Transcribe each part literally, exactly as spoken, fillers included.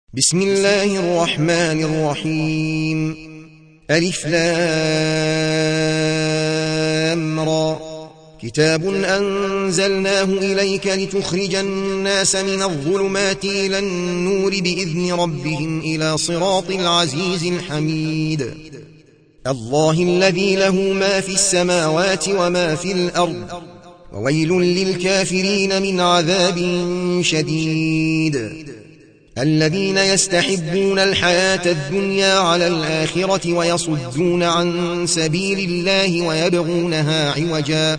بسم الله الرحمن الرحيم. ألف لام را. كتاب أنزلناه إليك لتخرج الناس من الظلمات إلى النور بإذن ربهم إلى صراط العزيز الحميد. الله الذي له ما في السماوات وما في الأرض، وويل للكافرين من عذاب شديد. الذين يستحبون الحياة الدنيا على الآخرة ويصدون عن سبيل الله ويبغونها عوجا،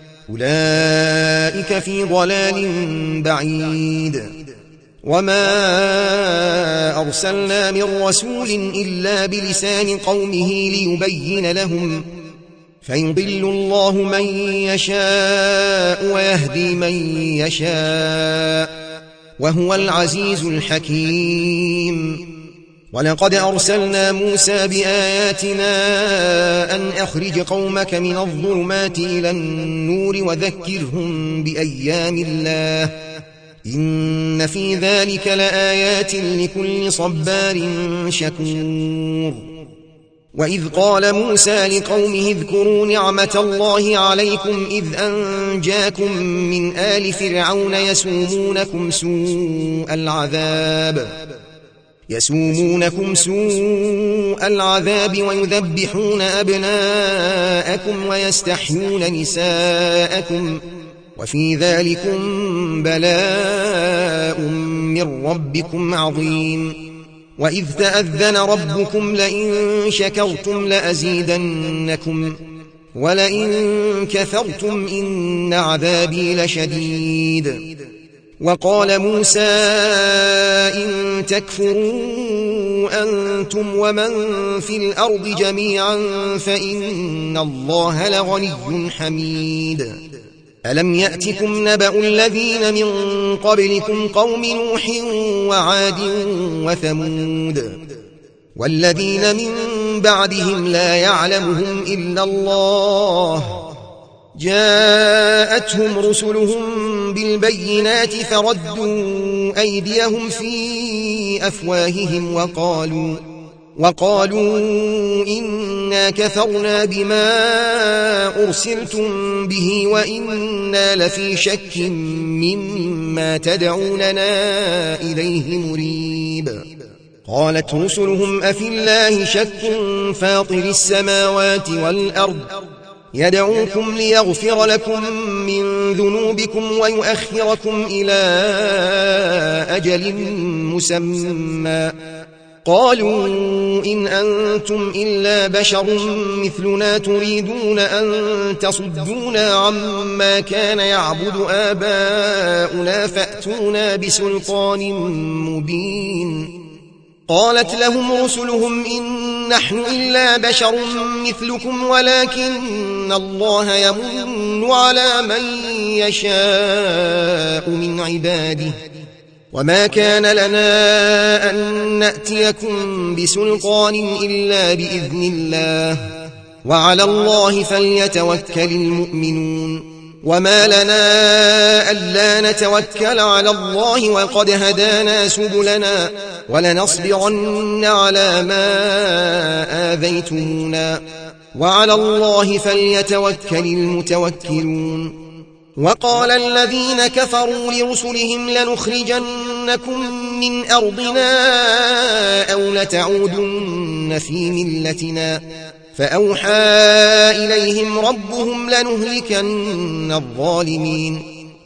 أولئك في ضلال بعيد. وما أرسلنا من رسول إلا بلسان قومه ليبين لهم، فيضل الله من يشاء ويهدي من يشاء، وهو العزيز الحكيم. ولقد أرسلنا موسى بآياتنا أن أخرج قومك من الظلمات إلى النور وذكرهم بأيام الله، إن في ذلك لآيات لكل صبار شكور. وإذ قال موسى لقومه اذكروا نعمة الله عليكم إذ أنجاكم من آل فرعون يسومونكم سوء العذاب يسومونكم سوء العذاب ويذبحون أبناءكم ويستحيون نساءكم، وفي ذلكم بلاء من ربكم عظيم. وإذ تأذن ربكم لئن شكرتم لأزيدنكم ولئن كفرتم إن عذابي لشديد. وقال موسى إن تكفروا أنتم ومن في الأرض جميعا فإن الله لغني حميد. ألم يأتكم نبأ الذين من قبلكم قوم نوح وعاد وثمود والذين من بعدهم لا يعلمهم إلا الله، جاءتهم رسلهم بالبينات فردوا أيديهم في أفواههم وقالوا وقالوا إنا كفرنا بما أرسلتم به وإنا لفي شك مما تدعوننا إليه مريب. قالت رسلهم أفي الله شك فاطر السماوات والأرض يدعوكم ليغفر لكم من ذنوبكم ويؤخركم إلى أجل مسمى، قالوا إن أنتم إلا بشر مثلنا تريدون أن تصدونا عما كان يعبد آباؤنا فأتونا بسلطان مبين. قالت لهم رسلهم إن نحن إلا بشر مثلكم ولكن الله يمن على من يشاء من عباده، وما كان لنا أن نأتيكم بسلطان إلا بإذن الله، وعلى الله فليتوكل المؤمنون. وما لنا ألا نتوكل على الله وقد هدانا سبلنا ولنصبرن على ما آذيتمونا، وعلى الله فليتوكل المتوكلون. وقال الذين كفروا لرسلهم لنخرجنكم من أرضنا أو لتعودن في ملتنا، فأوحى إليهم ربهم لنهلكن الظالمين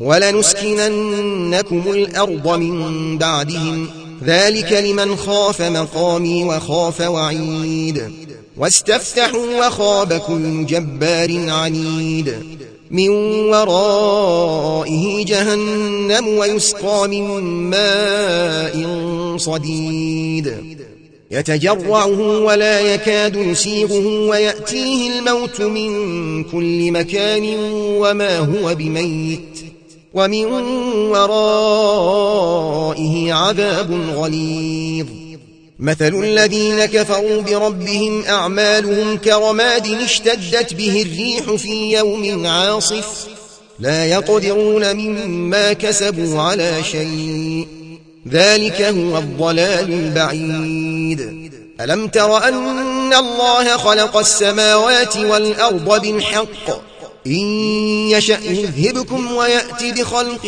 ولنسكننكم الأرض من بعدهم، ذلك لمن خاف مقامي وخاف وعيد. واستفتحوا وخاب كل جبار عنيد، من ورائه جهنم ويسقى من ماء صديد يتجرعه ولا يكاد يسيغه ويأتيه الموت من كل مكان وما هو بميت، ومن ورائه عذاب غليظ. مثل الذين كفروا بربهم أعمالهم كرماد اشتدت به الريح في يوم عاصف لا يقدرون مما كسبوا على شيء ذلك هو الضلال البعيد. ألم تر أن الله خلق السماوات والأرض بالحق إن يشأ يذهبكم ويأتي بخلق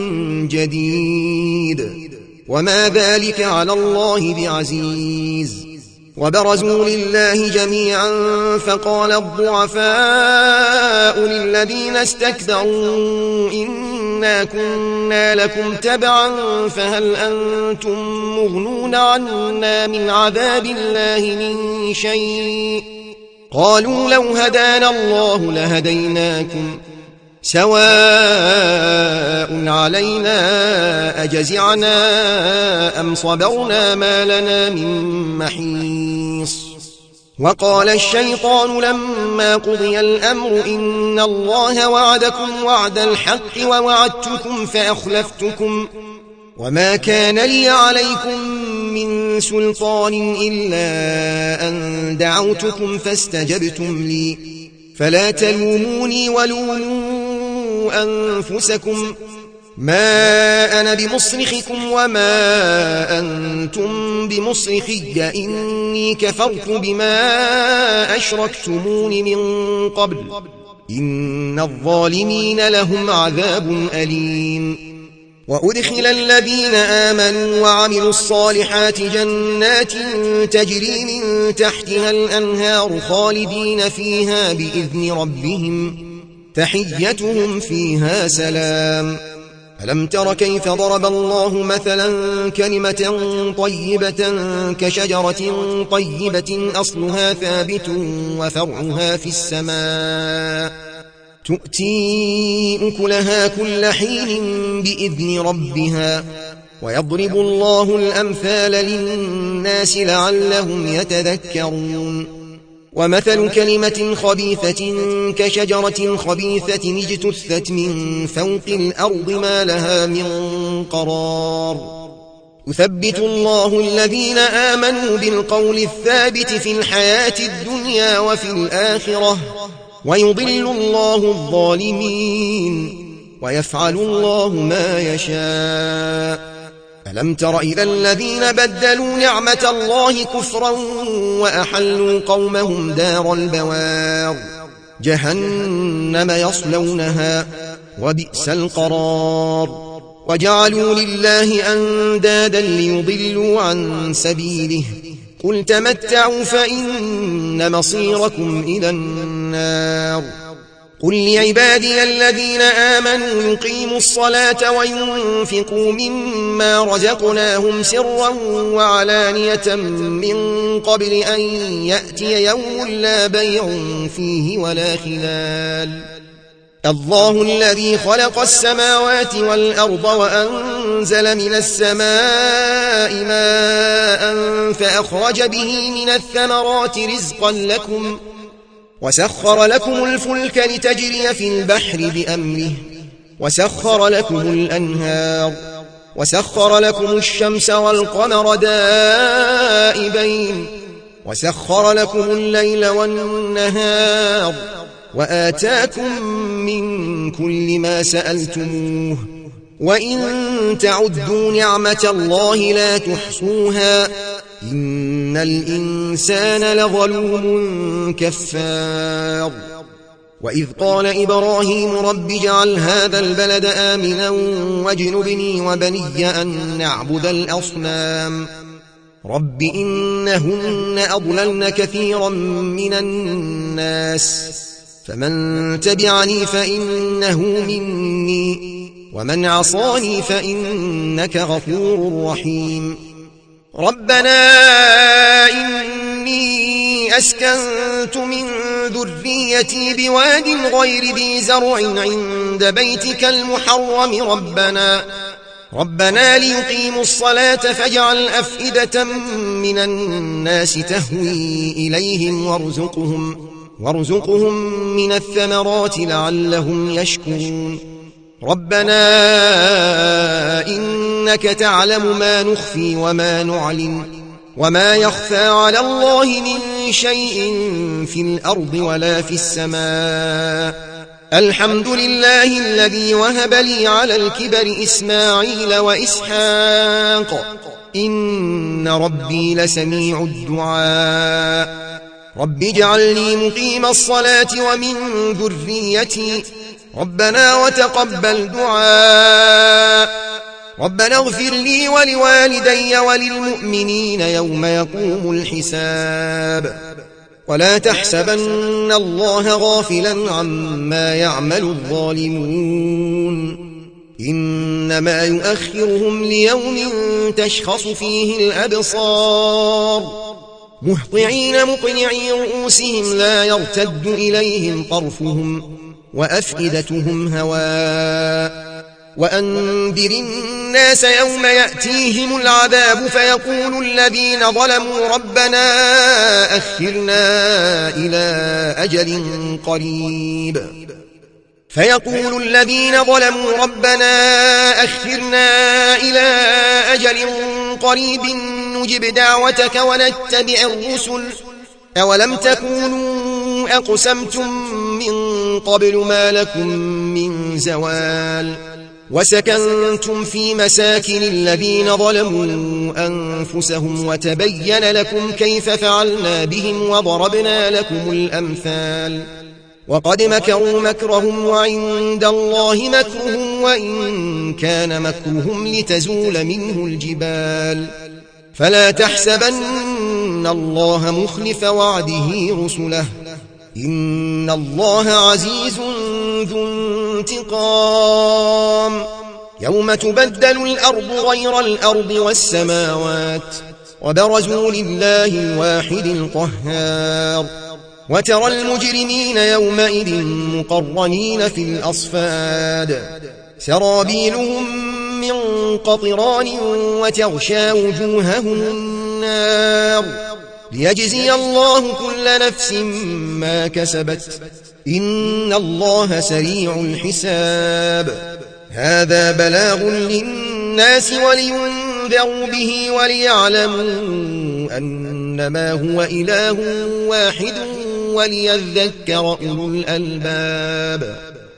جديد وما ذلك على الله بعزيز. وبرزوا لله جميعا فقال الضعفاء للذين استكبروا إنا كنا لكم تبعا فهل أنتم مغنون عنا من عذاب الله من شيء قالوا لو هدانا الله لهديناكم سواء علينا أجزعنا أم صبرنا ما لنا من محيص. وقال الشيطان لما قضي الأمر إن الله وعدكم وعد الحق ووعدتكم فأخلفتكم وما كان لي عليكم من سلطان إلا أن دعوتكم فاستجبتم لي فلا تلوموني ولوموا أنفسكم ما أنا بمصرخكم وما أنتم بمصرخي إني كفرت بما أشركتمون من قبل إن الظالمين لهم عذاب أليم. وأدخل الذين آمنوا وعملوا الصالحات جنات تجري من تحتها الأنهار خالدين فيها بإذن ربهم تحيتهم فيها سلام. ألم تر كيف ضرب الله مثلا كلمة طيبة كشجرة طيبة أصلها ثابت وفرعها في السماء تؤتي أكلها كل حين بإذن ربها ويضرب الله الأمثال للناس لعلهم يتذكرون. ومثل كلمة خبيثة كشجرة خبيثة اجتثت من فوق الأرض ما لها من قرار يثبت الله الذين آمنوا بالقول الثابت في الحياة الدنيا وفي الآخرة ويضل الله الظالمين ويفعل الله ما يشاء. ألم تر إلى الذين بدلوا نعمة الله كفرا وأحلوا قومهم دار البوار جهنم يصلونها وبئس القرار وجعلوا لله أندادا ليضلوا عن سبيله قل تمتعوا فإن مصيركم إلى النار. قل لعبادي الذين آمنوا يقيموا الصلاة وينفقوا مما رزقناهم سرا وعلانية من قبل أن يأتي يوم لا بيع فيه ولا خلال. الله الذي خلق السماوات والأرض وأنزل من السماء ماء فأخرج به من الثمرات رزقا لكم وسخر لكم الفلك لتجري في البحر بأمره وسخر لكم الأنهار وسخر لكم الشمس والقمر دائبين وسخر لكم الليل والنهار وآتاكم من كل ما سألتموه وإن تعدوا نعمة الله لا تحصوها إن الإنسان لظلوم كفار. وإذ قال إبراهيم رب اجعل هذا البلد آمنا واجنبني وبني أن نعبد الأصنام رب إنهن أضللن كثيرا من الناس فمن تبعني فإنه مني ومن عصاني فإنك غفور رحيم. ربنا إني أسكنت من ذريتي بواد غير ذي زرع عند بيتك المحرم ربنا ربنا ليقيموا الصلاة فاجعل أفئدة من الناس تهوي إليهم وارزقهم وارزقهم من الثمرات لعلهم يشكرون. ربنا إنك تعلم ما نخفي وما نعلن وما يخفى على الله من شيء في الأرض ولا في السماء الحمد لله الذي وهب لي على الكبر إسماعيل وإسحاق إن ربي لسميع الدعاء رب اجعل لي مقيم الصلاة ومن ذريتي ربنا وتقبل دعاء ربنا اغفر لي ولوالدي وللمؤمنين يوم يقوم الحساب ولا تحسبن الله غافلا عما يعمل الظالمون إنما يؤخرهم ليوم تشخص فيه الأبصار مهطعين مقنعي رؤوسهم لا يرتد إليهم طرفهم وأفئدتهم هواء وأنذر الناس يوم يأتيهم العذاب فيقول الذين ظلموا ربنا أخرنا إلى أجل قريب فيقول الذين ظلموا ربنا أخرنا إلى أجل قريب نجب دعوتك ونتبع الرسل أولم تكونوا أقسمتم من قبل ما لكم من زوال وسكنتم في مساكن الذين ظلموا أنفسهم وتبين لكم كيف فعلنا بهم وضربنا لكم الأمثال وقد مكروا مكرهم وعند الله مكرهم وإن كان مكرهم لتزول منه الجبال فلا تحسبن الله مخلف وعده رسله إن الله عزيز ذو انتقام يوم تبدل الأرض غير الأرض والسماوات وبرزوا لله الواحد القهار وترى المجرمين يومئذ مقرنين في الأصفاد سرابيلهم من قطران وتغشى وجوههم النار ليجزي الله كل نفس ما كسبت إن الله سريع الحساب هذا بلاغ للناس ولينذروا به وليعلموا أنما هو إله واحد وليذكر أولو الألباب